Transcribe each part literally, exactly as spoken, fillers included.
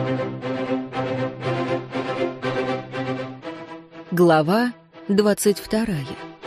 Глава двадцать вторая.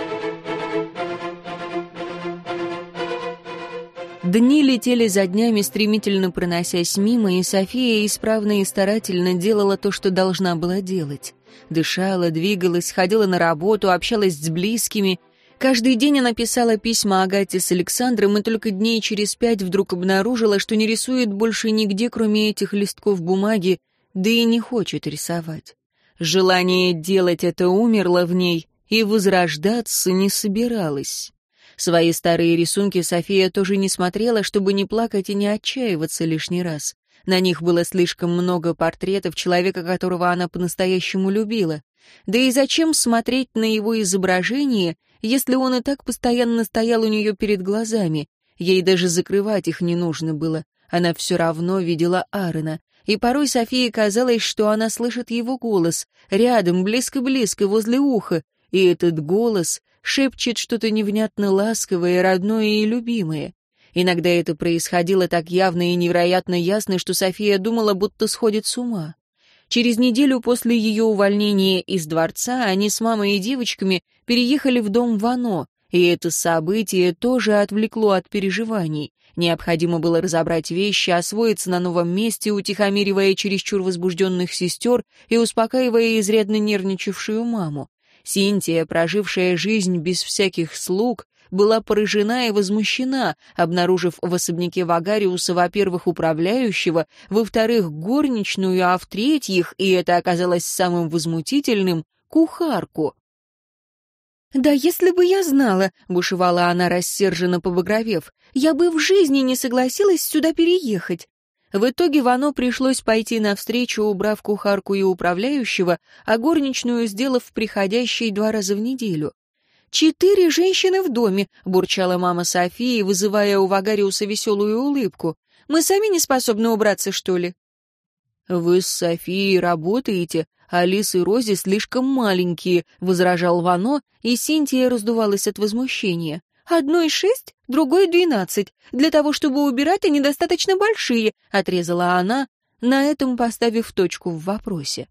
Дни летели за днями, стремительно проносясь мимо, и София исправно и старательно делала то, что должна была делать. Дышала, двигалась, ходила на работу, общалась с близкими. Каждый день она писала письма Агате с Александром, и только дней через пять вдруг обнаружила, что не рисует больше нигде, кроме этих листков бумаги, да и не хочет рисовать. Желание делать это умерло в ней, и возрождаться не собиралась. Свои старые рисунки София тоже не смотрела, чтобы не плакать и не отчаиваться лишний раз. На них было слишком много портретов человека, которого она по-настоящему любила. Да и зачем смотреть на его изображение, если он и так постоянно стоял у нее перед глазами? Ей даже закрывать их не нужно было. Она все равно видела Аарона. И порой Софии казалось, что она слышит его голос, рядом, близко-близко, возле уха, и этот голос шепчет что-то невнятно ласковое, родное и любимое. Иногда это происходило так явно и невероятно ясно, что София думала, будто сходит с ума. Через неделю после ее увольнения из дворца они с мамой и девочками переехали в дом Вано, и это событие тоже отвлекло от переживаний. Необходимо было разобрать вещи, освоиться на новом месте, утихомиривая чересчур возбужденных сестер и успокаивая изрядно нервничавшую маму. Синтия, прожившая жизнь без всяких слуг, была поражена и возмущена, обнаружив в особняке Вагариуса, во-первых, управляющего, во-вторых, горничную, а в-третьих, и это оказалось самым возмутительным, кухарку. «Да если бы я знала», — бушевала она, рассерженно побагровев, «я бы в жизни не согласилась сюда переехать». В итоге Вано пришлось пойти навстречу, убрав кухарку и управляющего, а горничную сделав приходящей два раза в неделю. «Четыре женщины в доме», — бурчала мама Софии, вызывая у Вагариуса веселую улыбку. «Мы сами не способны убраться, что ли?» «Вы с Софией работаете, а Лис и Рози слишком маленькие», — возражал Вано, и Синтия раздувалась от возмущения. «Одной шесть, другой двенадцать. Для того, чтобы убирать, они достаточно большие», — отрезала она, на этом поставив точку в вопросе.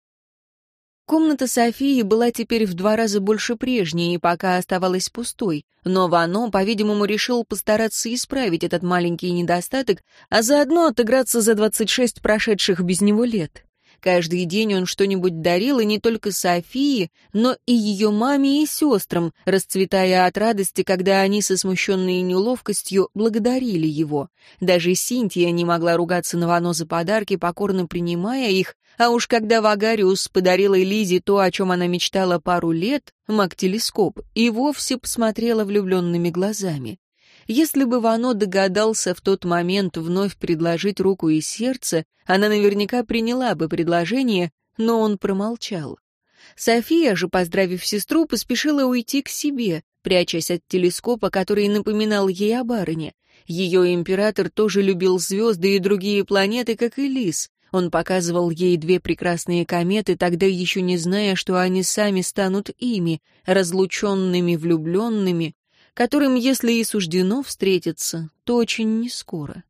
Комната Софии была теперь в два раза больше прежней и пока оставалась пустой, но Вано, по-видимому, решил постараться исправить этот маленький недостаток, а заодно отыграться за двадцать шесть прошедших без него лет. Каждый день он что-нибудь дарил, и не только Софии, но и ее маме и сестрам, расцветая от радости, когда они со смущенной неловкостью благодарили его. Даже Синтия не могла ругаться на Вано за подарки, покорно принимая их, а уж когда Вагариус подарил Лизе то, о чем она мечтала пару лет, маг-телескоп, и вовсе посмотрела влюбленными глазами. Если бы Вано догадался в тот момент вновь предложить руку и сердце, она наверняка приняла бы предложение, но он промолчал. София же, поздравив сестру, поспешила уйти к себе, прячась от телескопа, который напоминал ей о барыне. Ее император тоже любил звезды и другие планеты, как и Лис. Он показывал ей две прекрасные кометы, тогда еще не зная, что они сами станут ими, разлученными влюбленными, которым, если и суждено встретиться, то очень нескоро.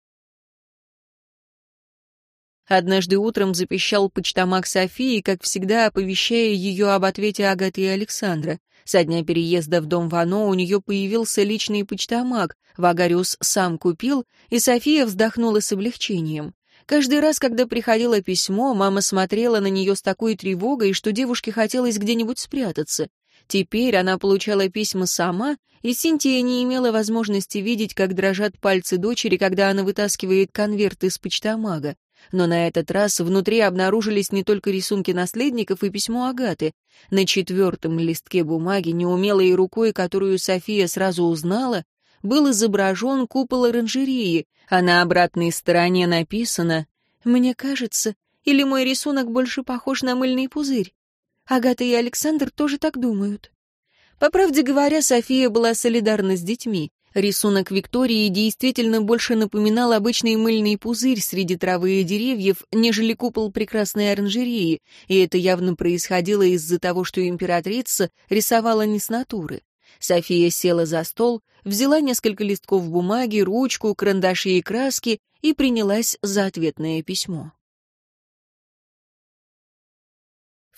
Однажды утром запищал почтамаг Софии, как всегда оповещая ее об ответе Агаты и Александра. Со дня переезда в дом Вано у нее появился личный почтамаг, Вагариус сам купил, и София вздохнула с облегчением. Каждый раз, когда приходило письмо, мама смотрела на нее с такой тревогой, что девушке хотелось где-нибудь спрятаться. Теперь она получала письма сама, и Синтия не имела возможности видеть, как дрожат пальцы дочери, когда она вытаскивает конверт из почтамага. Но на этот раз внутри обнаружились не только рисунки наследников и письмо Агаты. На четвертом листке бумаги, неумелой рукой, которую София сразу узнала, был изображен купол оранжереи, а на обратной стороне написано «Мне кажется, или мой рисунок больше похож на мыльный пузырь. Агата и Александр тоже так думают». По правде говоря, София была солидарна с детьми. Рисунок Виктории действительно больше напоминал обычный мыльный пузырь среди травы и деревьев, нежели купол прекрасной оранжереи, и это явно происходило из-за того, что императрица рисовала не с натуры. София села за стол, взяла несколько листков бумаги, ручку, карандаши и краски и принялась за ответное письмо.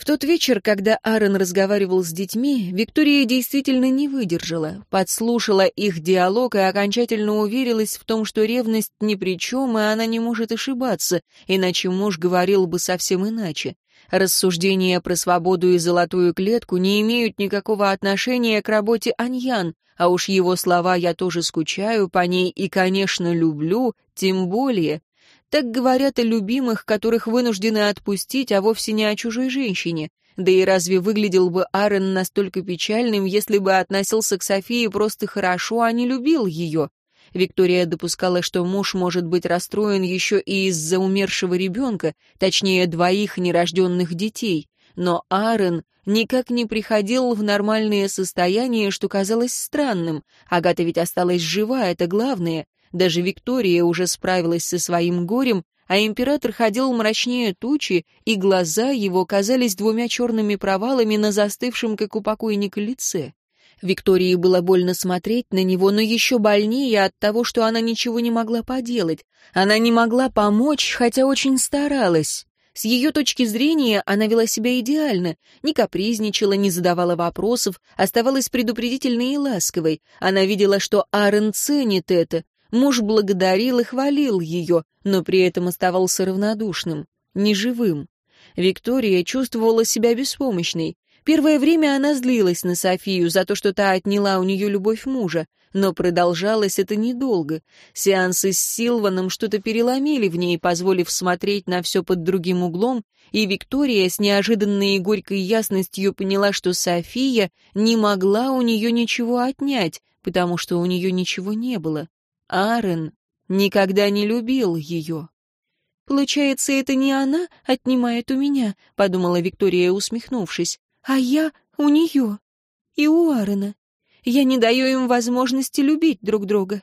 В тот вечер, когда Аарон разговаривал с детьми, Виктория действительно не выдержала, подслушала их диалог и окончательно уверилась в том, что ревность ни при чем, и она не может ошибаться, иначе муж говорил бы совсем иначе. Рассуждения про свободу и золотую клетку не имеют никакого отношения к работе Аньян, а уж его слова «я тоже скучаю по ней и, конечно, люблю», тем более. Так говорят о любимых, которых вынуждены отпустить, а вовсе не о чужой женщине. Да и разве выглядел бы Аарон настолько печальным, если бы относился к Софии просто хорошо, а не любил ее? Виктория допускала, что муж может быть расстроен еще и из-за умершего ребенка, точнее, двоих нерожденных детей. Но Аарон никак не приходил в нормальное состояние, что казалось странным. Агата ведь осталась жива, это главное. Даже Виктория уже справилась со своим горем, а император ходил мрачнее тучи, и глаза его казались двумя черными провалами на застывшем, как у покойника, лице. Виктории было больно смотреть на него, но еще больнее от того, что она ничего не могла поделать. Она не могла помочь, хотя очень старалась. С ее точки зрения она вела себя идеально, не капризничала, не задавала вопросов, оставалась предупредительной и ласковой. Она видела, что Аарон ценит это. Муж благодарил и хвалил ее, но при этом оставался равнодушным, неживым. Виктория чувствовала себя беспомощной. Первое время она злилась на Софию за то, что та отняла у нее любовь мужа, но продолжалось это недолго. Сеансы с Силваном что-то переломили в ней, позволив смотреть на все под другим углом, и Виктория с неожиданной и горькой ясностью поняла, что София не могла у нее ничего отнять, потому что у нее ничего не было. Аарон никогда не любил ее. «Получается, это не она отнимает у меня», — подумала Виктория, усмехнувшись, «а я у нее и у Аарона. Я не даю им возможности любить друг друга».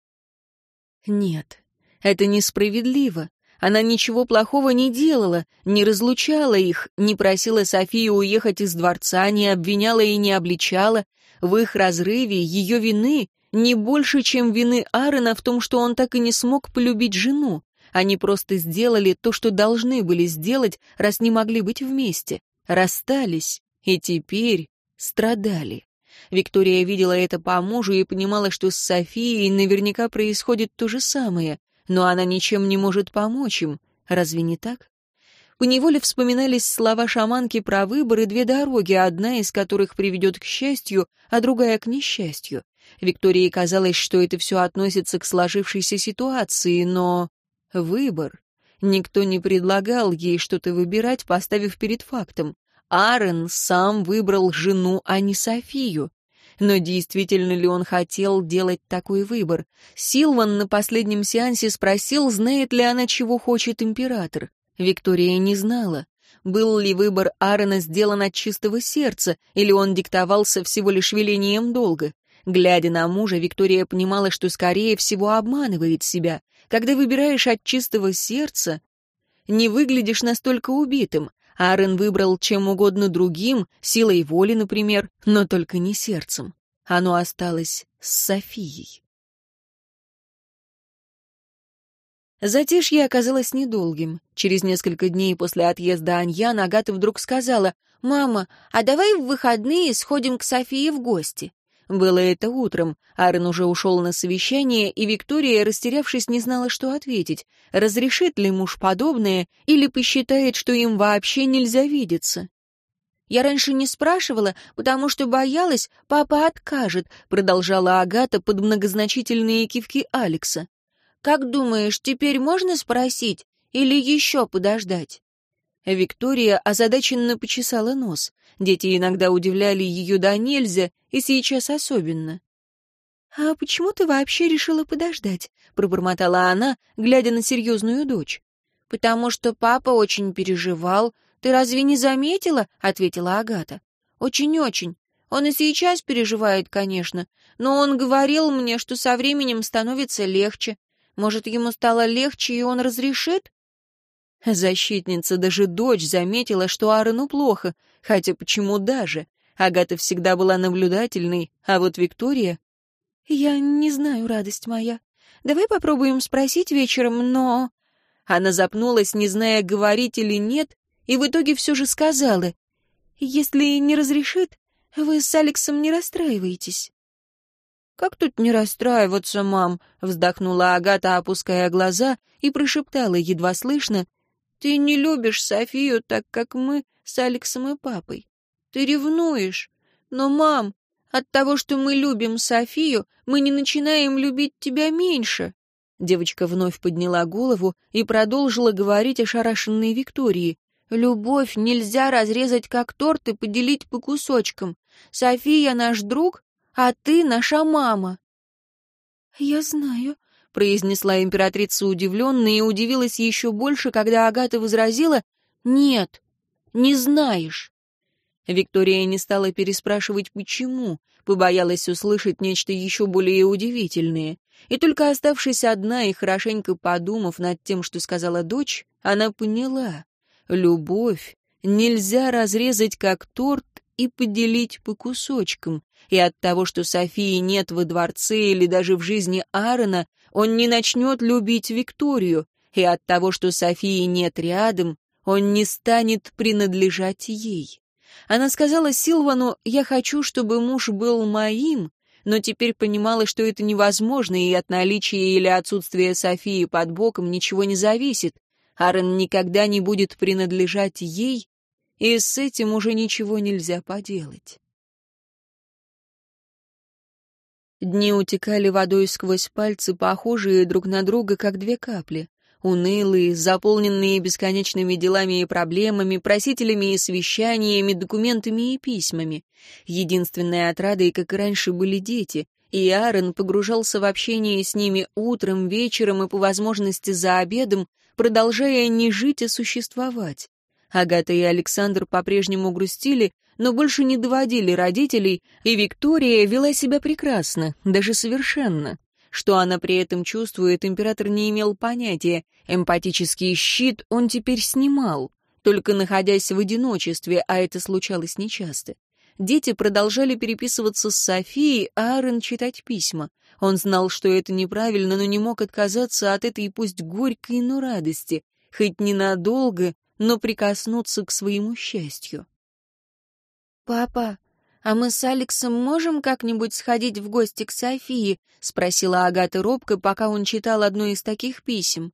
Нет, это несправедливо. Она ничего плохого не делала, не разлучала их, не просила Софию уехать из дворца, не обвиняла и не обличала. В их разрыве ее вины не больше, чем вины Аарона в том, что он так и не смог полюбить жену. Они просто сделали то, что должны были сделать, раз не могли быть вместе. Расстались и теперь страдали. Виктория видела это по мужу и понимала, что с Софией наверняка происходит то же самое, но она ничем не может помочь им. Разве не так? Поневоле вспоминались слова шаманки про выбор и две дороги, одна из которых приведет к счастью, а другая к несчастью. Виктории казалось, что это все относится к сложившейся ситуации, но... Выбор. Никто не предлагал ей что-то выбирать, поставив перед фактом. Аарон сам выбрал жену, а не Софию. Но действительно ли он хотел делать такой выбор? Силван на последнем сеансе спросил, знает ли она, чего хочет император. Виктория не знала. Был ли выбор Аарона сделан от чистого сердца, или он диктовался всего лишь велением долга? Глядя на мужа, Виктория понимала, что, скорее всего, обманывает себя. Когда выбираешь от чистого сердца, не выглядишь настолько убитым. Аарон выбрал чем угодно другим, силой воли, например, но только не сердцем. Оно осталось с Софией. Затишье оказалось недолгим. Через несколько дней после отъезда Аньян Агата вдруг сказала: «Мама, а давай в выходные сходим к Софии в гости». Было это утром. Аарон уже ушел на совещание, и Виктория, растерявшись, не знала, что ответить. Разрешит ли муж подобное, или посчитает, что им вообще нельзя видеться? «Я раньше не спрашивала, потому что боялась, папа откажет», продолжала Агата под многозначительные кивки Алекса. «Как думаешь, теперь можно спросить или еще подождать?» Виктория озадаченно почесала нос. Дети иногда удивляли ее до нельзя, и сейчас особенно. «А почему ты вообще решила подождать?» — пробормотала она, глядя на серьезную дочь. «Потому что папа очень переживал. Ты разве не заметила?» — ответила Агата. «Очень-очень. Он и сейчас переживает, конечно, но он говорил мне, что со временем становится легче. Может, ему стало легче, и он разрешит?» Защитница, даже дочь, заметила, что Аарону плохо, хотя почему даже? Агата всегда была наблюдательной, а вот Виктория... «Я не знаю, радость моя. Давай попробуем спросить вечером, но...» Она запнулась, не зная, говорить или нет, и в итоге все же сказала: Если не разрешит, вы с Алексом не расстраиваетесь». «Как тут не расстраиваться, мам?» — вздохнула Агата, опуская глаза, и прошептала едва слышно: «Ты не любишь Софию так, как мы с Алексом и папой. Ты ревнуешь. Но, мам, от того, что мы любим Софию, мы не начинаем любить тебя меньше». Девочка вновь подняла голову и продолжила говорить ошарашенной Виктории. «Любовь нельзя разрезать как торт и поделить по кусочкам. София наш друг, а ты наша мама». «Я знаю», — произнесла императрица удивленно и удивилась еще больше, когда Агата возразила: «Нет, не знаешь». Виктория не стала переспрашивать «почему», побоялась услышать нечто еще более удивительное. И только оставшись одна и хорошенько подумав над тем, что сказала дочь, она поняла: любовь нельзя разрезать как торт и поделить по кусочкам, и от того, что Софии нет во дворце или даже в жизни Аарона, он не начнет любить Викторию, и от того, что Софии нет рядом, он не станет принадлежать ей. Она сказала Силвану: «Я хочу, чтобы муж был моим», но теперь понимала, что это невозможно, и от наличия или отсутствия Софии под боком ничего не зависит. Аарон никогда не будет принадлежать ей, и с этим уже ничего нельзя поделать. Дни утекали водой сквозь пальцы, похожие друг на друга, как две капли. Унылые, заполненные бесконечными делами и проблемами, просителями и совещаниями, документами и письмами. Единственной отрадой, как и раньше, были дети, и Аарон погружался в общение с ними утром, вечером и, по возможности, за обедом, продолжая не жить, а существовать. Агата и Александр по-прежнему грустили, но больше не доводили родителей, и Виктория вела себя прекрасно, даже совершенно. Что она при этом чувствует, император не имел понятия. Эмпатический щит он теперь снимал, только находясь в одиночестве, а это случалось нечасто. Дети продолжали переписываться с Софией, а Аарон читать письма. Он знал, что это неправильно, но не мог отказаться от этой пусть горькой, но радости, хоть ненадолго, но прикоснуться к своему счастью. «Папа, а мы с Алексом можем как-нибудь сходить в гости к Софии?» — спросила Агата робко, пока он читал одно из таких писем.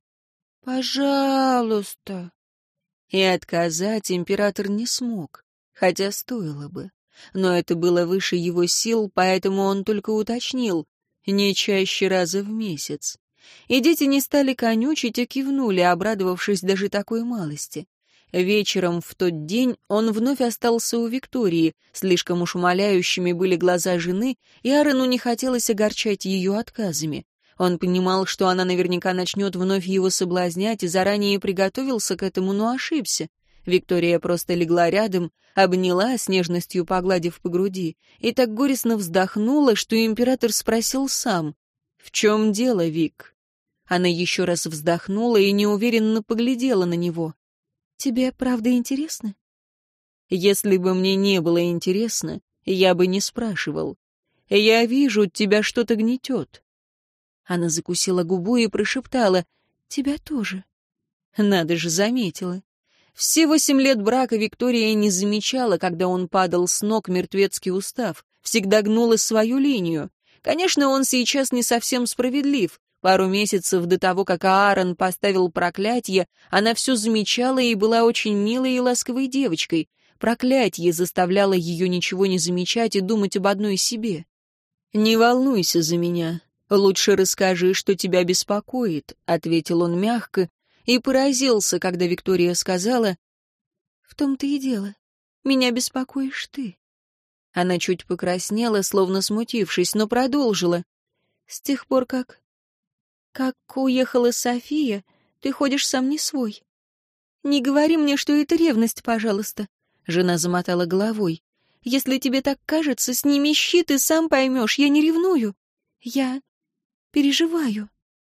«Пожалуйста». И отказать император не смог, хотя стоило бы. Но это было выше его сил, поэтому он только уточнил: не чаще раза в месяц. И дети не стали конючить, а кивнули, обрадовавшись даже такой малости. Вечером в тот день он вновь остался у Виктории, слишком уж умоляющими были глаза жены, и Аарону не хотелось огорчать ее отказами. Он понимал, что она наверняка начнет вновь его соблазнять, и заранее приготовился к этому, но ошибся. Виктория просто легла рядом, обняла, с нежностью погладив по груди, и так горестно вздохнула, что император спросил сам: «В чем дело, Вик?» Она еще раз вздохнула и неуверенно поглядела на него. «Тебе правда интересно?» «Если бы мне не было интересно, я бы не спрашивал. Я вижу, тебя что-то гнетет». Она закусила губу и прошептала: «Тебя тоже». Надо же, заметила. Все восемь лет брака Виктория не замечала, когда он падал с ног, мертвецки устав, всегда гнула свою линию. Конечно, он сейчас не совсем справедлив. Пару месяцев до того, как Аарон поставил проклятие, она все замечала и была очень милой и ласковой девочкой. Проклятие заставляло ее ничего не замечать и думать об одной себе. «Не волнуйся за меня. Лучше расскажи, что тебя беспокоит», — ответил он мягко, и поразился, когда Виктория сказала: «В том-то и дело. Меня беспокоишь ты». Она чуть покраснела, словно смутившись, но продолжила: «С тех пор, как... как уехала София, ты ходишь сам не свой. Не говори мне, что это ревность, пожалуйста». Жена замотала головой. «Если тебе так кажется, сними щит и сам поймешь, я не ревную. Я переживаю».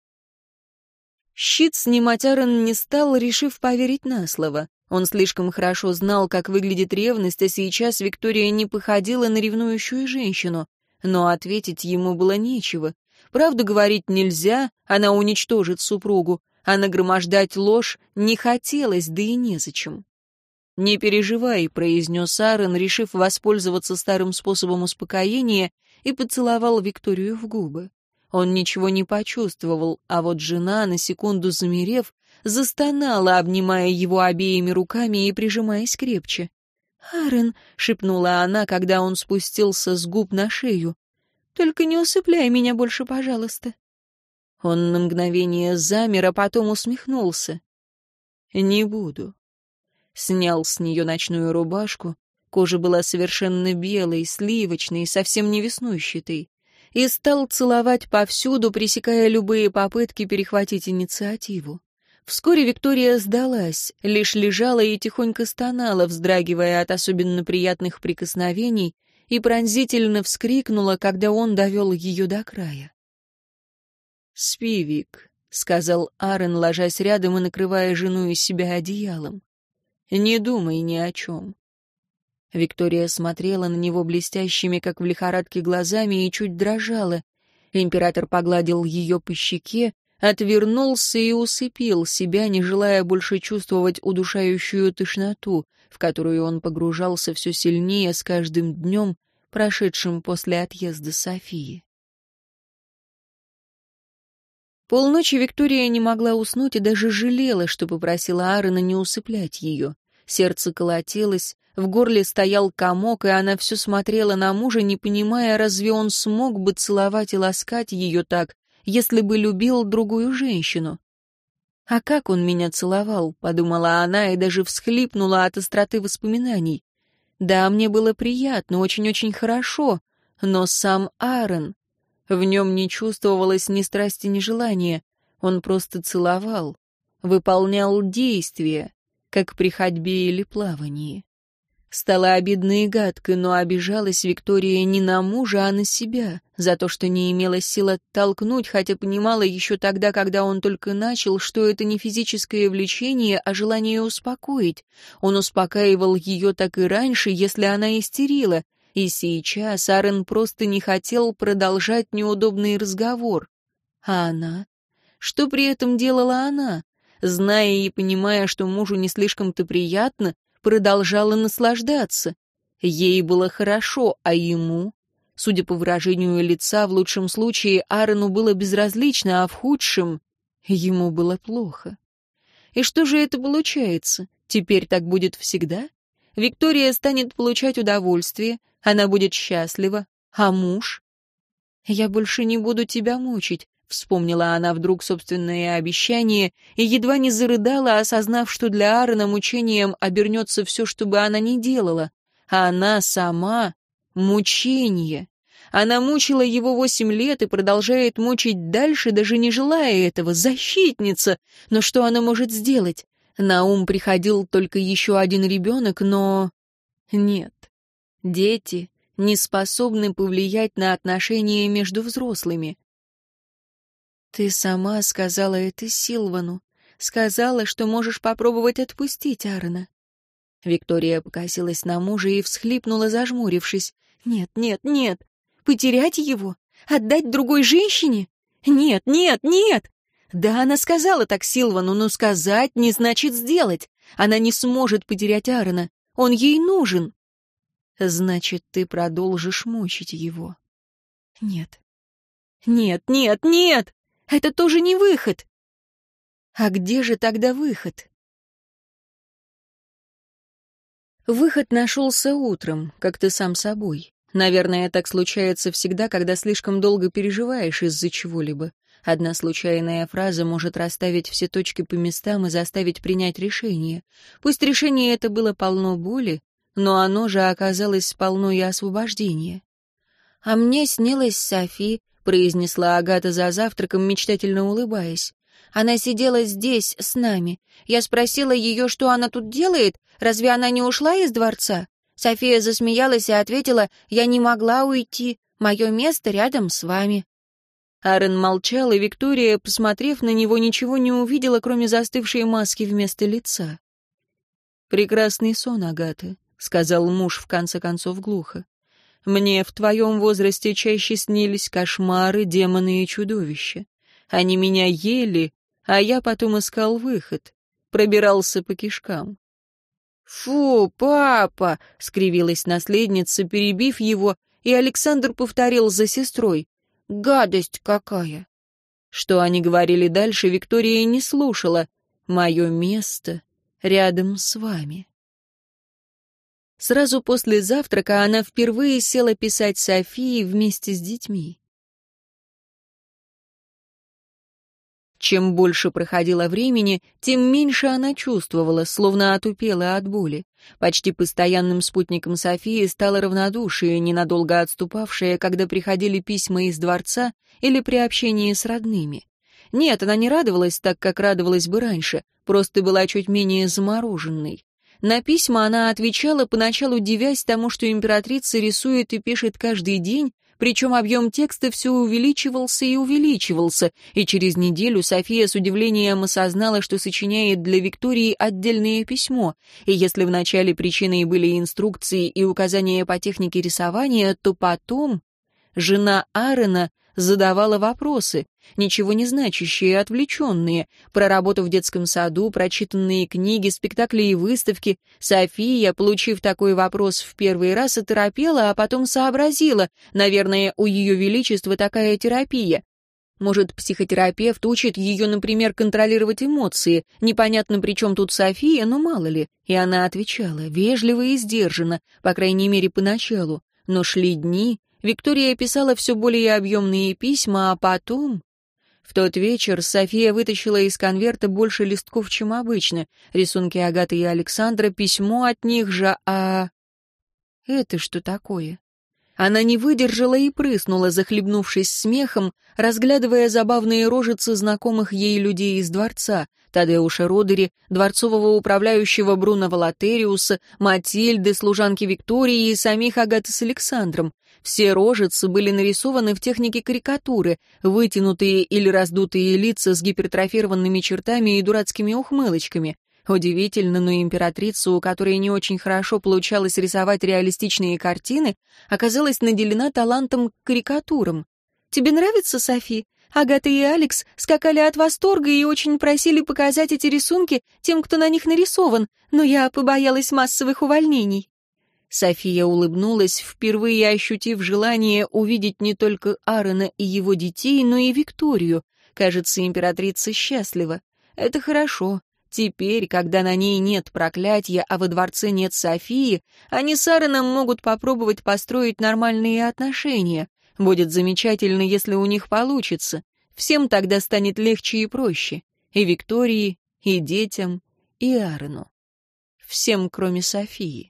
Щит снимать Аарон не стал, решив поверить на слово. Он слишком хорошо знал, как выглядит ревность, а сейчас Виктория не походила на ревнующую женщину. Но ответить ему было нечего. Правду говорить нельзя, она уничтожит супругу, а нагромождать ложь не хотелось, да и незачем. «Не переживай», — произнес Аарон, решив воспользоваться старым способом успокоения, и поцеловал Викторию в губы. Он ничего не почувствовал, а вот жена, на секунду замерев, застонала, обнимая его обеими руками и прижимаясь крепче. «Аарон», — шепнула она, когда он спустился с губ на шею, — «только не усыпляй меня больше, пожалуйста». Он на мгновение замер, а потом усмехнулся. «Не буду». Снял с нее ночную рубашку, кожа была совершенно белой, сливочной, совсем не веснущатой, и стал целовать повсюду, пресекая любые попытки перехватить инициативу. Вскоре Виктория сдалась, лишь лежала и тихонько стонала, вздрагивая от особенно приятных прикосновений, и пронзительно вскрикнула, когда он довел ее до края. «Спи, Вик», — сказал Аарон, ложась рядом и накрывая жену и себя одеялом. «Не думай ни о чем». Виктория смотрела на него блестящими, как в лихорадке, глазами и чуть дрожала. Император погладил ее по щеке, отвернулся и усыпил себя, не желая больше чувствовать удушающую тошноту, в которую он погружался все сильнее с каждым днем, прошедшим после отъезда Софии. Полночи Виктория не могла уснуть и даже жалела, что попросила Аарона не усыплять ее. Сердце колотилось, в горле стоял комок, и она все смотрела на мужа, не понимая, разве он смог бы целовать и ласкать ее так, если бы любил другую женщину. «А как он меня целовал?» — подумала она и даже всхлипнула от остроты воспоминаний. «Да, мне было приятно, очень-очень хорошо, но сам Аарон...» В нем не чувствовалось ни страсти, ни желания. Он просто целовал, выполнял действия, как при ходьбе или плавании. Стало обидно и гадко, но обижалась Виктория не на мужа, а на себя, за то, что не имела сил оттолкнуть, хотя понимала еще тогда, когда он только начал, что это не физическое влечение, а желание успокоить. Он успокаивал ее так и раньше, если она истерила, и сейчас Аарон просто не хотел продолжать неудобный разговор. А она? Что при этом делала она? Зная и понимая, что мужу не слишком-то приятно, продолжала наслаждаться. Ей было хорошо, а ему? Судя по выражению лица, в лучшем случае Аарону было безразлично, а в худшем ему было плохо. И что же это получается? Теперь так будет всегда? Виктория станет получать удовольствие, она будет счастлива, а муж? «Я больше не буду тебя мучить», — вспомнила она вдруг собственное обещание и едва не зарыдала, осознав, что для Аарона мучением обернется все, что бы она ни делала. А она сама — мучение. Она мучила его восемь лет и продолжает мучить дальше, даже не желая этого. Защитница! Но что она может сделать? На ум приходил только еще один ребенок, но... Нет. Дети не способны повлиять на отношения между взрослыми. «Ты сама сказала это Силвану. Сказала, что можешь попробовать отпустить Аарона». Виктория покосилась на мужа и всхлипнула, зажмурившись. «Нет, нет, нет. Потерять его? Отдать другой женщине? Нет, нет, нет!» Да, она сказала так Силвану, но сказать не значит сделать. Она не сможет потерять Аарона. Он ей нужен. Значит, ты продолжишь мучить его. Нет. Нет, нет, нет! Это тоже не выход. А где же тогда выход? Выход нашелся утром, как-то сам собой. Наверное, так случается всегда, когда слишком долго переживаешь из-за чего-либо. Одна случайная фраза может расставить все точки по местам и заставить принять решение. Пусть решение это было полно боли, но оно же оказалось полно и освобождения. «А мне снилась Софи», — произнесла Агата за завтраком, мечтательно улыбаясь. «Она сидела здесь, с нами. Я спросила ее, что она тут делает, разве она не ушла из дворца?» София засмеялась и ответила: «Я не могла уйти, мое место рядом с вами». Аарон молчал, и Виктория, посмотрев на него, ничего не увидела, кроме застывшей маски вместо лица. «Прекрасный сон, Агата», — сказал муж в конце концов глухо. «Мне в твоем возрасте чаще снились кошмары, демоны и чудовища. Они меня ели, а я потом искал выход, пробирался по кишкам». «Фу, папа!» — скривилась наследница, перебив его, и Александр повторил за сестрой. «Гадость какая!» Что они говорили дальше, Виктория не слушала. «Мое место рядом с вами». Сразу после завтрака она впервые села писать Софии вместе с детьми. Чем больше проходило времени, тем меньше она чувствовала, словно отупела от боли. Почти постоянным спутником Софии стало равнодушие, ненадолго отступавшее, когда приходили письма из дворца или при общении с родными. Нет, она не радовалась так, как радовалась бы раньше, просто была чуть менее замороженной. На письма она отвечала, поначалу дивясь тому, что императрица рисует и пишет каждый день, причем объем текста все увеличивался и увеличивался, и через неделю София с удивлением осознала, что сочиняет для Виктории отдельное письмо, и если вначале причиной были инструкции и указания по технике рисования, то потом жена Аарона задавала вопросы, ничего не значащие, отвлеченные, про работу в детском саду, прочитанные книги, спектакли и выставки. София, получив такой вопрос в первый раз, оторопела, а потом сообразила, наверное, у Ее Величества такая терапия. Может, психотерапевт учит ее, например, контролировать эмоции. Непонятно, при чем тут София, но мало ли. И она отвечала, вежливо и сдержанно, по крайней мере, поначалу. Но шли дни, Виктория писала все более объемные письма, а потом... В тот вечер София вытащила из конверта больше листков, чем обычно. Рисунки Агаты и Александра, письмо от них же, а... Это что такое? Она не выдержала и прыснула, захлебнувшись смехом, разглядывая забавные рожицы знакомых ей людей из дворца. Тадеуша Родери, дворцового управляющего Бруно Волатериуса, Матильды, служанки Виктории и самих Агаты с Александром. Все рожицы были нарисованы в технике карикатуры, вытянутые или раздутые лица с гипертрофированными чертами и дурацкими ухмылочками. Удивительно, но императрица, у которой не очень хорошо получалось рисовать реалистичные картины, оказалась наделена талантом к карикатурам. «Тебе нравится, Софи? Агата и Алекс скакали от восторга и очень просили показать эти рисунки тем, кто на них нарисован, но я побоялась массовых увольнений». София улыбнулась, впервые ощутив желание увидеть не только Аарона и его детей, но и Викторию. Кажется, императрица счастлива. Это хорошо. Теперь, когда на ней нет проклятия, а во дворце нет Софии, они с Аароном могут попробовать построить нормальные отношения. Будет замечательно, если у них получится. Всем тогда станет легче и проще. И Виктории, и детям, и Аарону. Всем, кроме Софии.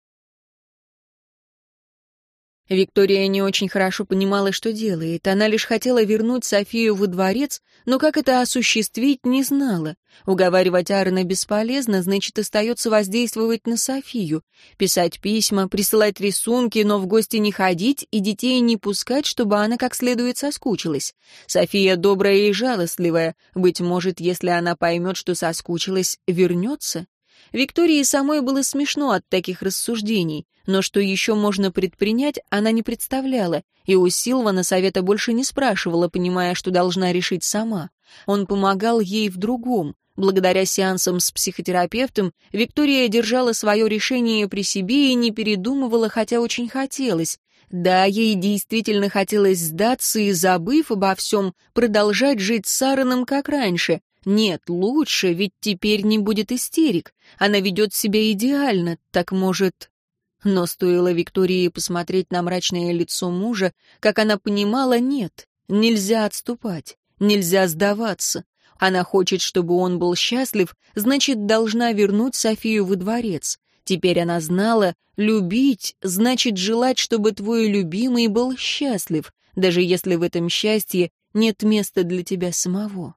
Виктория не очень хорошо понимала, что делает. Она лишь хотела вернуть Софию во дворец, но как это осуществить, не знала. Уговаривать Аарона бесполезно, значит, остается воздействовать на Софию. Писать письма, присылать рисунки, но в гости не ходить и детей не пускать, чтобы она как следует соскучилась. София добрая и жалостливая. Быть может, если она поймет, что соскучилась, вернется? Виктории самой было смешно от таких рассуждений, но что еще можно предпринять, она не представляла, и у Силвана совета больше не спрашивала, понимая, что должна решить сама. Он помогал ей в другом. Благодаря сеансам с психотерапевтом Виктория держала свое решение при себе и не передумывала, хотя очень хотелось. Да, ей действительно хотелось сдаться и, забыв обо всем, продолжать жить с Аароном как раньше. Нет, лучше, ведь теперь не будет истерик. Она ведет себя идеально, так может... Но стоило Виктории посмотреть на мрачное лицо мужа, как она понимала, нет, нельзя отступать, нельзя сдаваться. Она хочет, чтобы он был счастлив, значит, должна вернуть Софию во дворец. Теперь она знала, любить значит желать, чтобы твой любимый был счастлив, даже если в этом счастье нет места для тебя самого.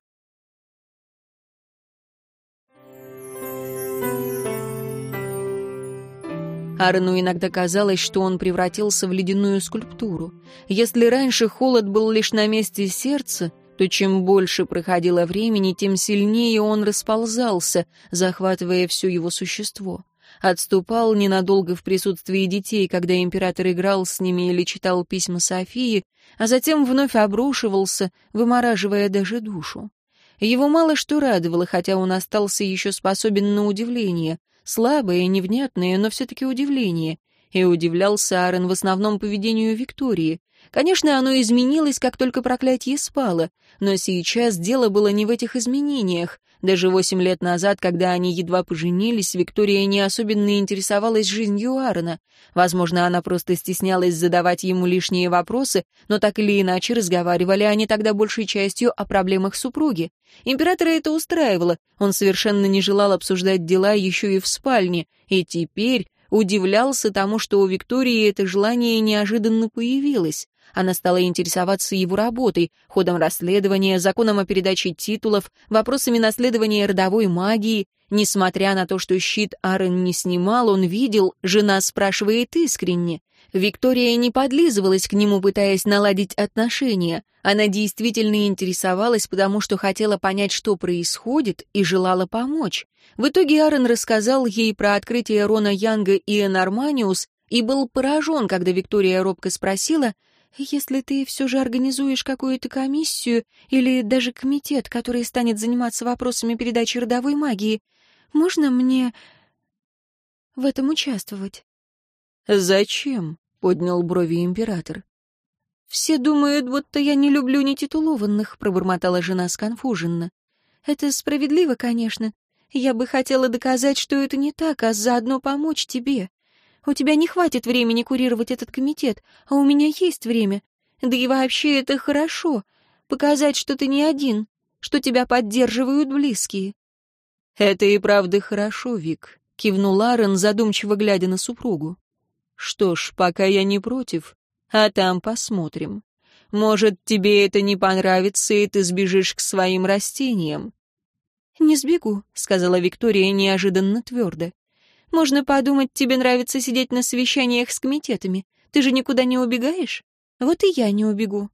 Аарону иногда казалось, что он превратился в ледяную скульптуру. Если раньше холод был лишь на месте сердца, то чем больше проходило времени, тем сильнее он расползался, захватывая все его существо. Отступал ненадолго в присутствии детей, когда император играл с ними или читал письма Софии, а затем вновь обрушивался, вымораживая даже душу. Его мало что радовало, хотя он остался еще способен на удивление. Слабое, невнятное, но все-таки удивление. И удивлялся Аарон в основном поведению Виктории. Конечно, оно изменилось, как только проклятие спало, но сейчас дело было не в этих изменениях. Даже восемь лет назад, когда они едва поженились, Виктория не особенно интересовалась жизнью Аарона. Возможно, она просто стеснялась задавать ему лишние вопросы, но так или иначе разговаривали они тогда большей частью о проблемах супруги. Императора это устраивало, он совершенно не желал обсуждать дела еще и в спальне, и теперь удивлялся тому, что у Виктории это желание неожиданно появилось. Она стала интересоваться его работой, ходом расследования, законом о передаче титулов, вопросами наследования родовой магии. Несмотря на то, что щит Аарон не снимал, он видел, жена спрашивает искренне. Виктория не подлизывалась к нему, пытаясь наладить отношения. Она действительно интересовалась, потому что хотела понять, что происходит, и желала помочь. В итоге Аарон рассказал ей про открытие Рона Янга и Энарманиус и был поражен, когда Виктория робко спросила: «Если ты все же организуешь какую-то комиссию или даже комитет, который станет заниматься вопросами передачи родовой магии, можно мне в этом участвовать?» «Зачем?» — поднял брови император. «Все думают, будто я не люблю нетитулованных», — пробормотала жена сконфуженно. «Это справедливо, конечно. Я бы хотела доказать, что это не так, а заодно помочь тебе. У тебя не хватит времени курировать этот комитет, а у меня есть время. Да и вообще это хорошо. Показать, что ты не один, что тебя поддерживают близкие». «Это и правда хорошо, Вик», — кивнул Аарон, задумчиво глядя на супругу. «Что ж, пока я не против, а там посмотрим. Может, тебе это не понравится, и ты сбежишь к своим растениям». «Не сбегу», — сказала Виктория неожиданно твердо. «Можно подумать, тебе нравится сидеть на совещаниях с комитетами. Ты же никуда не убегаешь? Вот и я не убегу».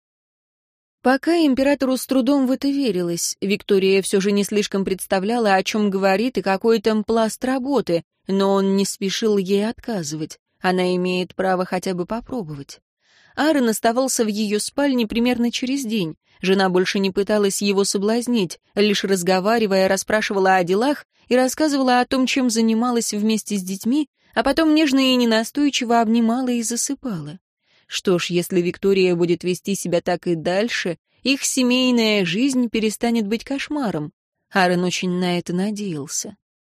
Пока императору с трудом в это верилось, Виктория все же не слишком представляла, о чем говорит и какой там пласт работы, но он не спешил ей отказывать. Она имеет право хотя бы попробовать. Аарон оставался в ее спальне примерно через день. Жена больше не пыталась его соблазнить, лишь разговаривая, расспрашивала о делах и рассказывала о том, чем занималась вместе с детьми, а потом нежно и ненастойчиво обнимала и засыпала. Что ж, если Виктория будет вести себя так и дальше, их семейная жизнь перестанет быть кошмаром. Аарон очень на это надеялся.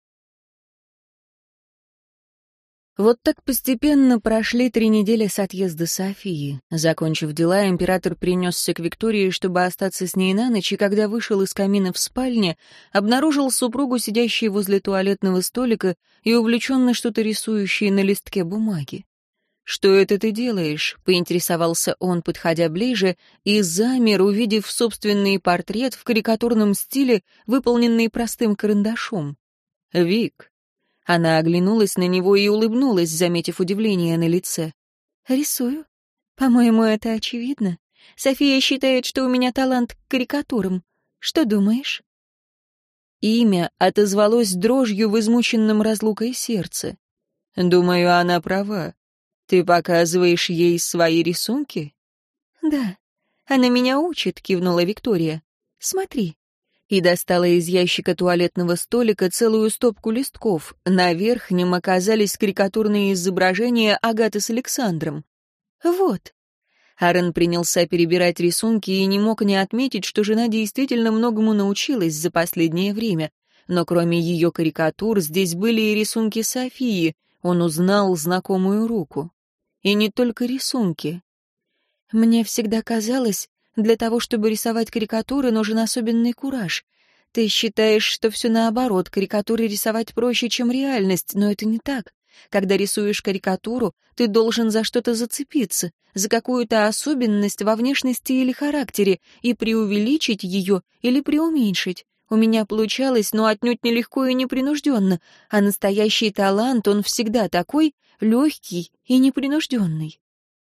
Вот так постепенно прошли три недели с отъезда Софии. Закончив дела, император принесся к Виктории, чтобы остаться с ней на ночь, и когда вышел из камина в спальне, обнаружил супругу, сидящей возле туалетного столика и увлеченно что-то рисующей на листке бумаги. «Что это ты делаешь?» — поинтересовался он, подходя ближе, и замер, увидев собственный портрет в карикатурном стиле, выполненный простым карандашом. «Вик». Она оглянулась на него и улыбнулась, заметив удивление на лице. «Рисую. По-моему, это очевидно. София считает, что у меня талант к карикатурам. Что думаешь?» Имя отозвалось дрожью в измученном разлукой сердце. «Думаю, она права. Ты показываешь ей свои рисунки?» «Да. Она меня учит», — кивнула Виктория. «Смотри». И достала из ящика туалетного столика целую стопку листков. На верхнем оказались карикатурные изображения Агаты с Александром. «Вот». Аарон принялся перебирать рисунки и не мог не отметить, что жена действительно многому научилась за последнее время. Но кроме ее карикатур здесь были и рисунки Софии. Он узнал знакомую руку. И не только рисунки. «Мне всегда казалось, для того, чтобы рисовать карикатуры, нужен особенный кураж. Ты считаешь, что все наоборот, карикатуры рисовать проще, чем реальность, но это не так. Когда рисуешь карикатуру, ты должен за что-то зацепиться, за какую-то особенность во внешности или характере, и преувеличить ее или преуменьшить. У меня получалось, но отнюдь нелегко и непринужденно, а настоящий талант, он всегда такой легкий и непринужденный».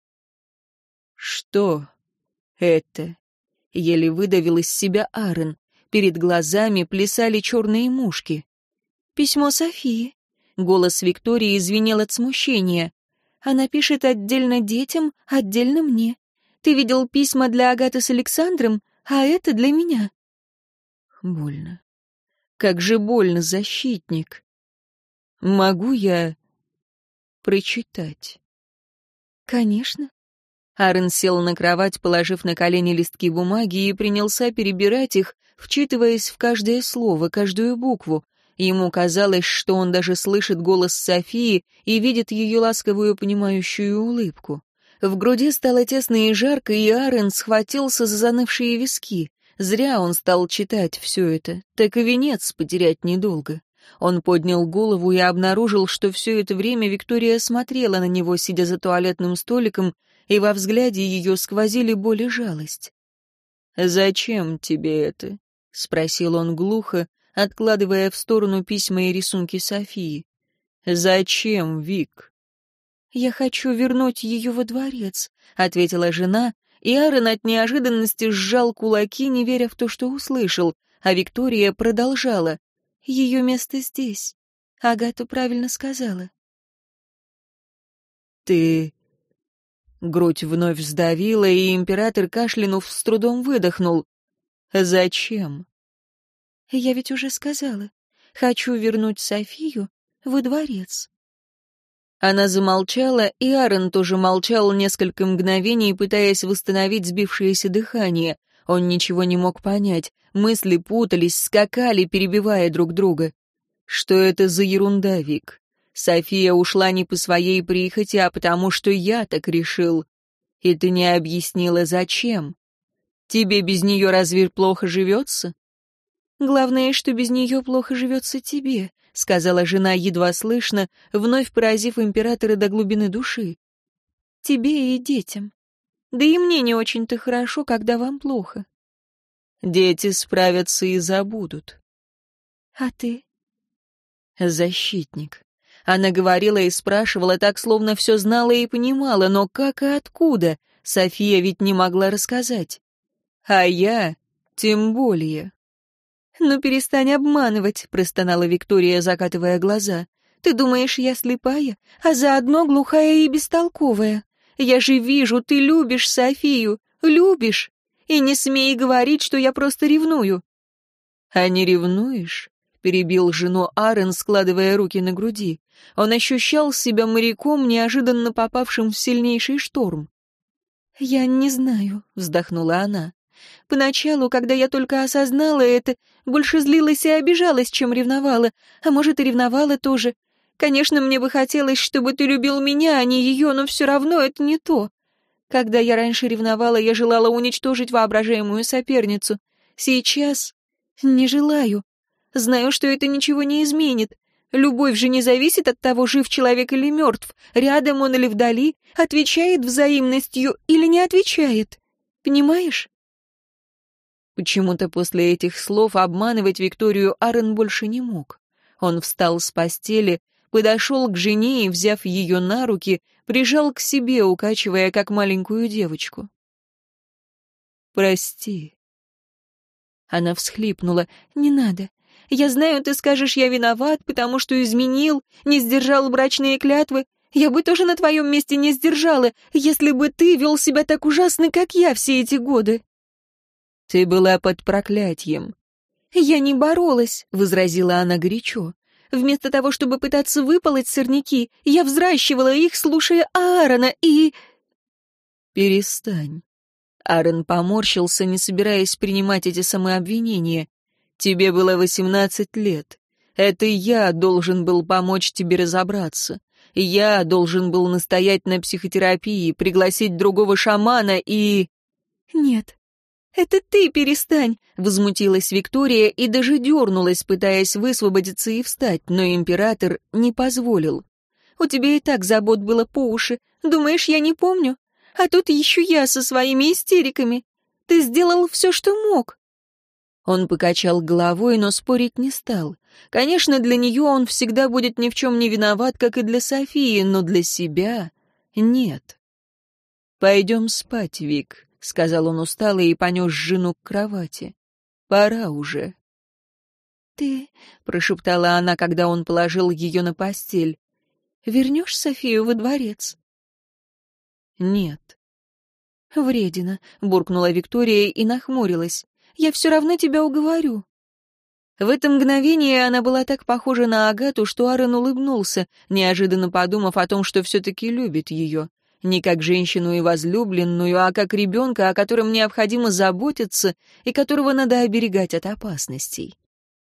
«Что это?» — еле выдавил из себя Аарон. Перед глазами плясали черные мушки. «Письмо Софии». Голос Виктории звенел от смущения. «Она пишет отдельно детям, отдельно мне. Ты видел письма для Агаты с Александром, а это для меня». Больно. Как же больно, защитник. Могу я прочитать?» «Конечно». Арен сел на кровать, положив на колени листки бумаги, и принялся перебирать их, вчитываясь в каждое слово, каждую букву. Ему казалось, что он даже слышит голос Софии и видит ее ласковую понимающую улыбку. В груди стало тесно и жарко, и Арен схватился за занывшие виски. Зря он стал читать все это, так и венец потерять недолго. Он поднял голову и обнаружил, что все это время Виктория смотрела на него, сидя за туалетным столиком, и во взгляде ее сквозили боль и жалость. «Зачем тебе это?» — спросил он глухо, откладывая в сторону письма и рисунки Софии. «Зачем, Вик?» «Я хочу вернуть ее во дворец», — ответила жена, и Арен от неожиданности сжал кулаки, не веря в то, что услышал, а Виктория продолжала. «Ее место здесь. Агата правильно сказала». «Ты...» Грудь вновь сдавила, и император, кашлянув, с трудом выдохнул. «Зачем?» «Я ведь уже сказала. Хочу вернуть Софию во дворец». Она замолчала, и Арен тоже молчал несколько мгновений, пытаясь восстановить сбившееся дыхание. Он ничего не мог понять. Мысли путались, скакали, перебивая друг друга. «Что это за ерунда, Вик? София ушла не по своей прихоти, а потому что я так решил. И ты не объяснила, зачем. Тебе без нее разве плохо живется?» «Главное, что без нее плохо живется тебе», — сказала жена едва слышно, вновь поразив императора до глубины души. «Тебе и детям. Да и мне не очень-то хорошо, когда вам плохо». «Дети справятся и забудут». «А ты?» «Защитник». Она говорила и спрашивала так, словно все знала и понимала, но как и откуда? София ведь не могла рассказать. А я тем более. «Ну перестань обманывать», — простонала Виктория, закатывая глаза. «Ты думаешь, я слепая, а заодно глухая и бестолковая? Я же вижу, ты любишь Софию, любишь, и не смей говорить, что я просто ревную». «А не ревнуешь?» — перебил жену Арен, складывая руки на груди. Он ощущал себя моряком, неожиданно попавшим в сильнейший шторм. «Я не знаю», — вздохнула она. «Поначалу, когда я только осознала это, больше злилась и обижалась, чем ревновала, а может и ревновала тоже. Конечно, мне бы хотелось, чтобы ты любил меня, а не ее, но все равно это не то. Когда я раньше ревновала, я желала уничтожить воображаемую соперницу. Сейчас не желаю. Знаю, что это ничего не изменит. Любовь же не зависит от того, жив человек или мертв, рядом он или вдали, отвечает взаимностью или не отвечает. Понимаешь?» Почему-то после этих слов обманывать Викторию Арен больше не мог. Он встал с постели, подошел к жене и, взяв ее на руки, прижал к себе, укачивая, как маленькую девочку. «Прости». Она всхлипнула. «Не надо. Я знаю, ты скажешь, я виноват, потому что изменил, не сдержал брачные клятвы. Я бы тоже на твоем месте не сдержала, если бы ты вел себя так ужасно, как я все эти годы». «Ты была под проклятием». «Я не боролась», — возразила она горячо. «Вместо того, чтобы пытаться выполоть сорняки, я взращивала их, слушая Аарона, и...» «Перестань». Арен поморщился, не собираясь принимать эти самообвинения. «Тебе было восемнадцать лет. Это я должен был помочь тебе разобраться. Я должен был настоять на психотерапии, пригласить другого шамана и...» «Нет, это ты перестань», — возмутилась Виктория и даже дернулась, пытаясь высвободиться и встать, но император не позволил. «У тебя и так забот было по уши. Думаешь, я не помню? А тут еще я со своими истериками. Ты сделал все, что мог». Он покачал головой, но спорить не стал. Конечно, для нее он всегда будет ни в чем не виноват, как и для Софии, но для себя нет. «Пойдем спать, Вик», — сказал он устало и понес жену к кровати. «Пора уже». «Ты...» — прошептала она, когда он положил ее на постель. «Вернешь Софию во дворец?» «Нет». «Вредина», — буркнула Виктория и нахмурилась. «Я все равно тебя уговорю». В это мгновение она была так похожа на Агату, что Аарон улыбнулся, неожиданно подумав о том, что все-таки любит ее. Не как женщину и возлюбленную, а как ребенка, о котором необходимо заботиться и которого надо оберегать от опасностей.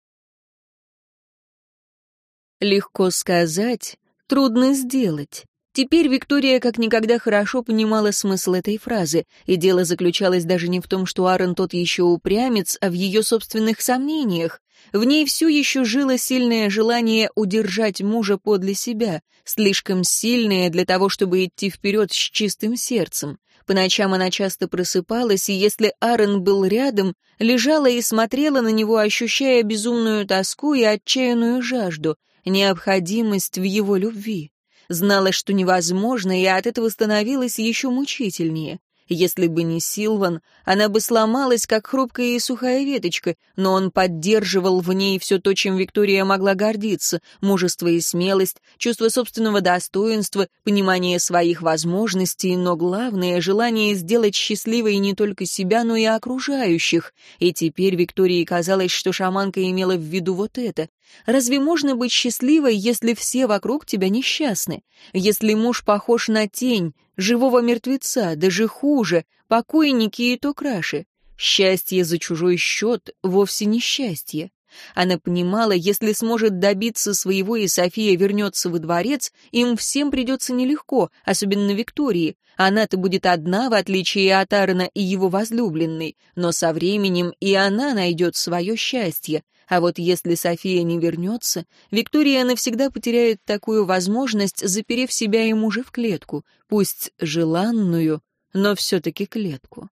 Легко сказать, трудно сделать. Теперь Виктория как никогда хорошо понимала смысл этой фразы, и дело заключалось даже не в том, что Аарон тот еще упрямец, а в ее собственных сомнениях. В ней все еще жило сильное желание удержать мужа подле себя, слишком сильное для того, чтобы идти вперед с чистым сердцем. По ночам она часто просыпалась, и если Аарон был рядом, лежала и смотрела на него, ощущая безумную тоску и отчаянную жажду, необходимость в его любви. Знала, что невозможно, и от этого становилось еще мучительнее. Если бы не Силван, она бы сломалась, как хрупкая и сухая веточка, но он поддерживал в ней все то, чем Виктория могла гордиться: мужество и смелость, чувство собственного достоинства, понимание своих возможностей, но главное — желание сделать счастливой не только себя, но и окружающих. И теперь Виктории казалось, что шаманка имела в виду вот это. Разве можно быть счастливой, если все вокруг тебя несчастны? Если муж похож на тень, живого мертвеца, даже хуже, покойники и то краше? Счастье за чужой счет вовсе не счастье. Она понимала, если сможет добиться своего и София вернется во дворец, им всем придется нелегко, особенно Виктории. Она-то будет одна, в отличие от Аарона и его возлюбленной, но со временем и она найдет свое счастье. А вот если София не вернется, Виктория навсегда потеряет такую возможность, заперев себя и мужа в клетку, пусть желанную, но все-таки клетку.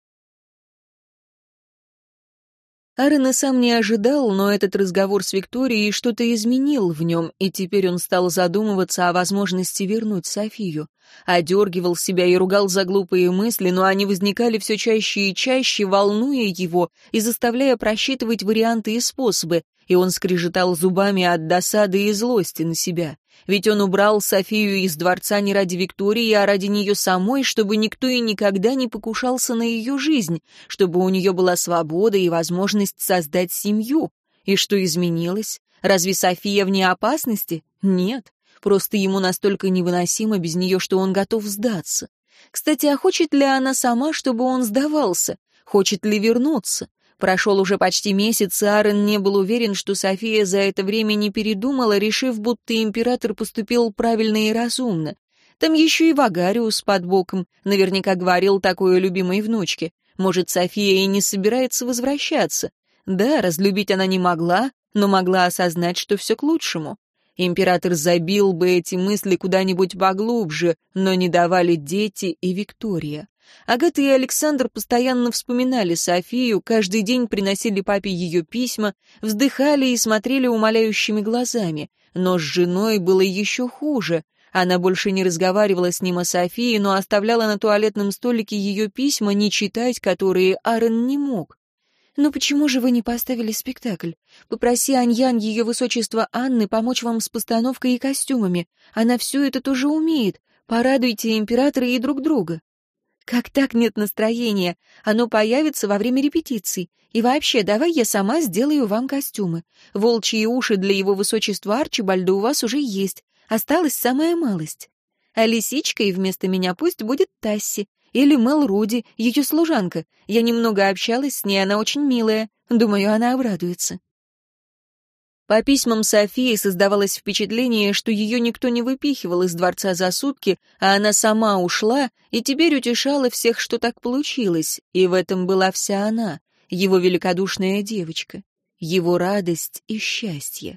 Аарон и сам не ожидал, но этот разговор с Викторией что-то изменил в нем, и теперь он стал задумываться о возможности вернуть Софию. Одергивал себя и ругал за глупые мысли, но они возникали все чаще и чаще, волнуя его и заставляя просчитывать варианты и способы, и он скрежетал зубами от досады и злости на себя. Ведь он убрал Софию из дворца не ради Виктории, а ради нее самой, чтобы никто и никогда не покушался на ее жизнь, чтобы у нее была свобода и возможность создать семью. И что изменилось? Разве София вне опасности? Нет. Просто ему настолько невыносимо без нее, что он готов сдаться. Кстати, а хочет ли она сама, чтобы он сдавался? Хочет ли вернуться? Прошел уже почти месяц, и Аарон не был уверен, что София за это время не передумала, решив, будто император поступил правильно и разумно. Там еще и Вагариус под боком, наверняка говорил такое любимой внучке. Может, София и не собирается возвращаться. Да, разлюбить она не могла, но могла осознать, что все к лучшему. Император забил бы эти мысли куда-нибудь поглубже, но не давали дети и Виктория. Агата и Александр постоянно вспоминали Софию, каждый день приносили папе ее письма, вздыхали и смотрели умоляющими глазами. Но с женой было еще хуже. Она больше не разговаривала с ним о Софии, но оставляла на туалетном столике ее письма, не читать которые Аарон не мог. «Ну почему же вы не поставили спектакль? Попроси Аньян, ее высочество Анны, помочь вам с постановкой и костюмами. Она все это тоже умеет. Порадуйте императора и друг друга». «Как так нет настроения? Оно появится во время репетиций. И вообще, давай я сама сделаю вам костюмы. Волчьи уши для его высочества Арчибальда у вас уже есть. Осталась самая малость. А лисичкой вместо меня пусть будет Тасси. Или Мел Руди, ее служанка. Я немного общалась с ней, она очень милая. Думаю, она обрадуется». По письмам Софии создавалось впечатление, что ее никто не выпихивал из дворца за сутки, а она сама ушла и теперь утешала всех, что так получилось, и в этом была вся она, его великодушная девочка, его радость и счастье.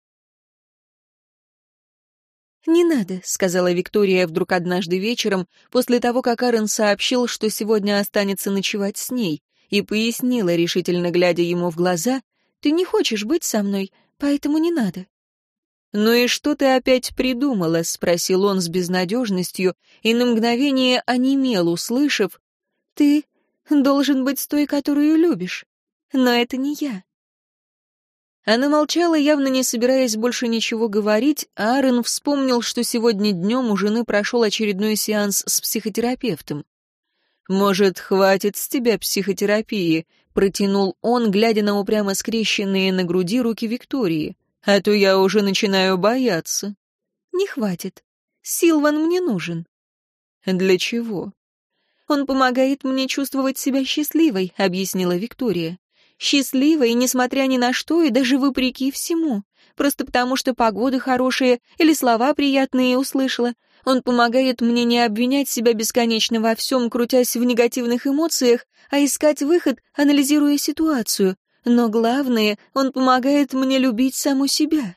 «Не надо», — сказала Виктория вдруг однажды вечером, после того, как Аарон сообщил, что сегодня останется ночевать с ней, и пояснила, решительно глядя ему в глаза: «Ты не хочешь быть со мной, поэтому не надо». «Ну и что ты опять придумала?» — спросил он с безнадежностью, и на мгновение онемел, услышав: «Ты должен быть с той, которую любишь, но это не я». Она молчала, явно не собираясь больше ничего говорить, а Аарон вспомнил, что сегодня днем у жены прошел очередной сеанс с психотерапевтом. «Может, хватит с тебя психотерапии?» — протянул он, глядя на упрямо скрещенные на груди руки Виктории. «А то я уже начинаю бояться». «Не хватит. Силван мне нужен». «Для чего?» «Он помогает мне чувствовать себя счастливой», — объяснила Виктория. «Счастливой, несмотря ни на что и даже вопреки всему. Просто потому, что погода хорошая или слова приятные услышала. Он помогает мне не обвинять себя бесконечно во всем, крутясь в негативных эмоциях, а искать выход, анализируя ситуацию. Но главное, он помогает мне любить саму себя».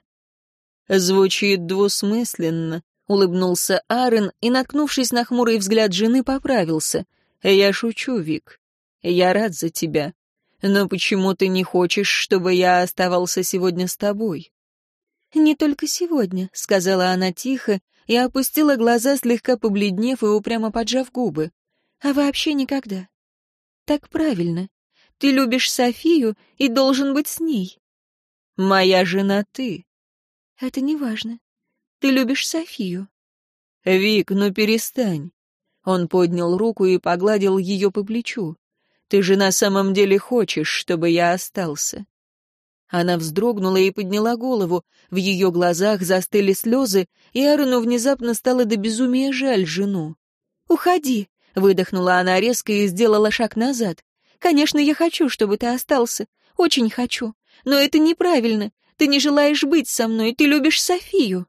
«Звучит двусмысленно», — улыбнулся Аарон и, наткнувшись на хмурый взгляд жены, поправился. «Я шучу, Вик. Я рад за тебя. Но почему ты не хочешь, чтобы я оставался сегодня с тобой?» «Не только сегодня», — сказала она тихо и опустила глаза, слегка побледнев и упрямо поджав губы. «А вообще никогда. Так правильно. Ты любишь Софию и должен быть с ней». «Моя жена ты». «Это не важно. Ты любишь Софию». «Вик, ну перестань». Он поднял руку и погладил ее по плечу. «Ты же на самом деле хочешь, чтобы я остался?» Она вздрогнула и подняла голову. В ее глазах застыли слезы, и Аарону внезапно стало до безумия жаль жену. «Уходи», — выдохнула она резко и сделала шаг назад. «Конечно, я хочу, чтобы ты остался. Очень хочу. Но это неправильно. Ты не желаешь быть со мной, ты любишь Софию».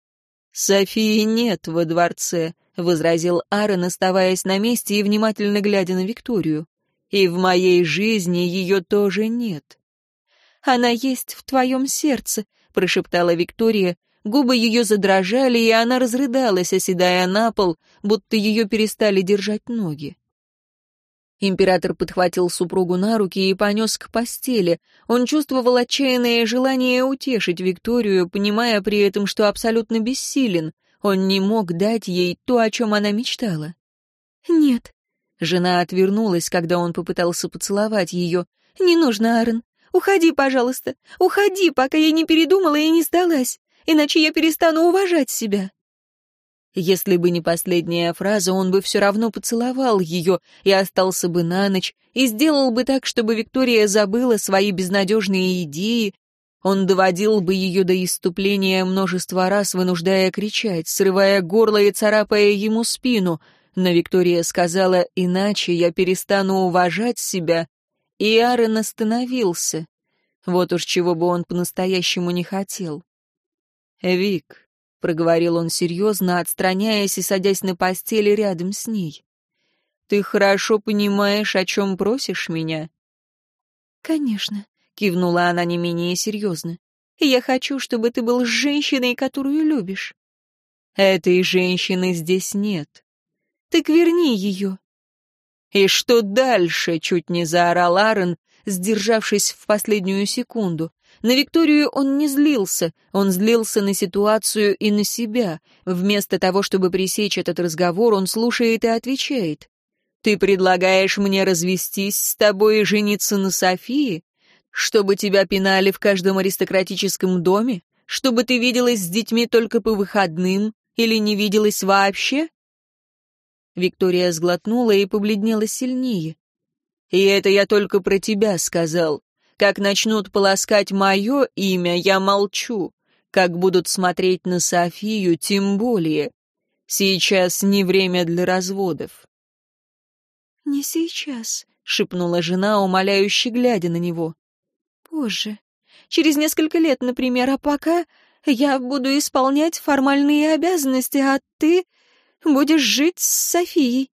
«Софии нет во дворце», — возразил Аарон, оставаясь на месте и внимательно глядя на Викторию. «И в моей жизни ее тоже нет». «Она есть в твоем сердце», — прошептала Виктория. Губы ее задрожали, и она разрыдалась, оседая на пол, будто ее перестали держать ноги. Император подхватил супругу на руки и понес к постели. Он чувствовал отчаянное желание утешить Викторию, понимая при этом, что абсолютно бессилен. Он не мог дать ей то, о чем она мечтала. «Нет». Жена отвернулась, когда он попытался поцеловать ее. «Не нужно, Аарон. Уходи, пожалуйста. Уходи, пока я не передумала и не сдалась. Иначе я перестану уважать себя». Если бы не последняя фраза, он бы все равно поцеловал ее и остался бы на ночь, и сделал бы так, чтобы Виктория забыла свои безнадежные идеи. Он доводил бы ее до исступления множество раз, вынуждая кричать, срывая горло и царапая ему спину. Но Виктория сказала: «Иначе я перестану уважать себя», и Аарон остановился. Вот уж чего бы он по-настоящему не хотел. «Вик», — проговорил он серьезно, отстраняясь и садясь на постели рядом с ней, «ты хорошо понимаешь, о чем просишь меня?» «Конечно», — кивнула она не менее серьезно. «Я хочу, чтобы ты был с женщиной, которую любишь». «Этой женщины здесь нет». «Так верни ее». «И что дальше?» — чуть не заорал Аарон, сдержавшись в последнюю секунду. На Викторию он не злился, он злился на ситуацию и на себя. Вместо того, чтобы пресечь этот разговор, он слушает и отвечает. «Ты предлагаешь мне развестись с тобой и жениться на Софии? Чтобы тебя пинали в каждом аристократическом доме? Чтобы ты виделась с детьми только по выходным или не виделась вообще?» Виктория сглотнула и побледнела сильнее. «И это я только про тебя сказал. Как начнут полоскать мое имя, я молчу. Как будут смотреть на Софию, тем более. Сейчас не время для разводов». «Не сейчас», — шепнула жена, умоляюще глядя на него. «Позже. Через несколько лет, например, а пока я буду исполнять формальные обязанности, а ты будешь жить с Софией».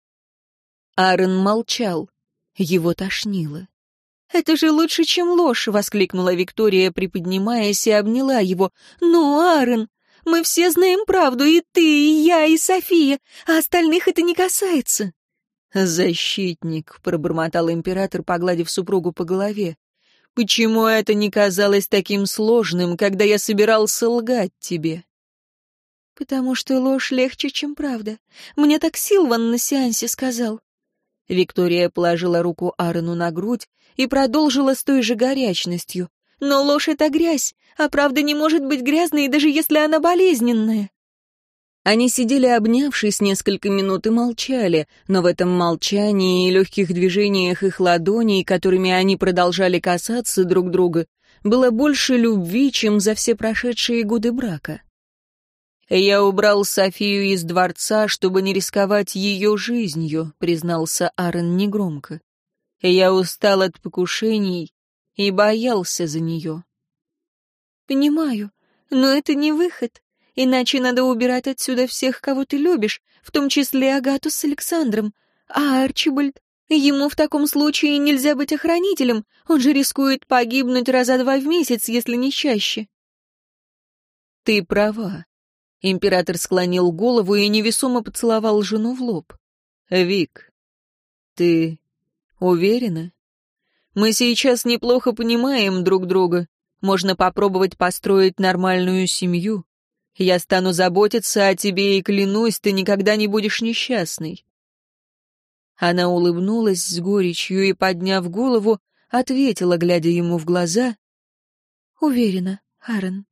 Аарон молчал. Его тошнило. «Это же лучше, чем ложь!» — воскликнула Виктория, приподнимаясь, и обняла его. «Ну, Аарон, мы все знаем правду, и ты, и я, и София, а остальных это не касается». «Защитник», — пробормотал император, погладив супругу по голове. «Почему это не казалось таким сложным, когда я собирался лгать тебе?» «Потому что ложь легче, чем правда. Мне так Силван на сеансе сказал». Виктория положила руку Аарону на грудь и продолжила с той же горячностью. «Но ложь — это грязь, а правда не может быть грязной, даже если она болезненная». Они сидели, обнявшись, несколько минут и молчали, но в этом молчании и легких движениях их ладоней, которыми они продолжали касаться друг друга, было больше любви, чем за все прошедшие годы брака. «Я убрал Софию из дворца, чтобы не рисковать ее жизнью», — признался Аарон негромко. «Я устал от покушений и боялся за нее». «Понимаю, но это не выход. Иначе надо убирать отсюда всех, кого ты любишь, в том числе Агату с Александром. А Арчибальд? Ему в таком случае нельзя быть охранителем, он же рискует погибнуть раза два в месяц, если не чаще». «Ты права». Император склонил голову и невесомо поцеловал жену в лоб. «Вик, ты уверена? Мы сейчас неплохо понимаем друг друга. Можно попробовать построить нормальную семью. Я стану заботиться о тебе и клянусь, ты никогда не будешь несчастной». Она улыбнулась с горечью и, подняв голову, ответила, глядя ему в глаза: «Уверена, Аарон».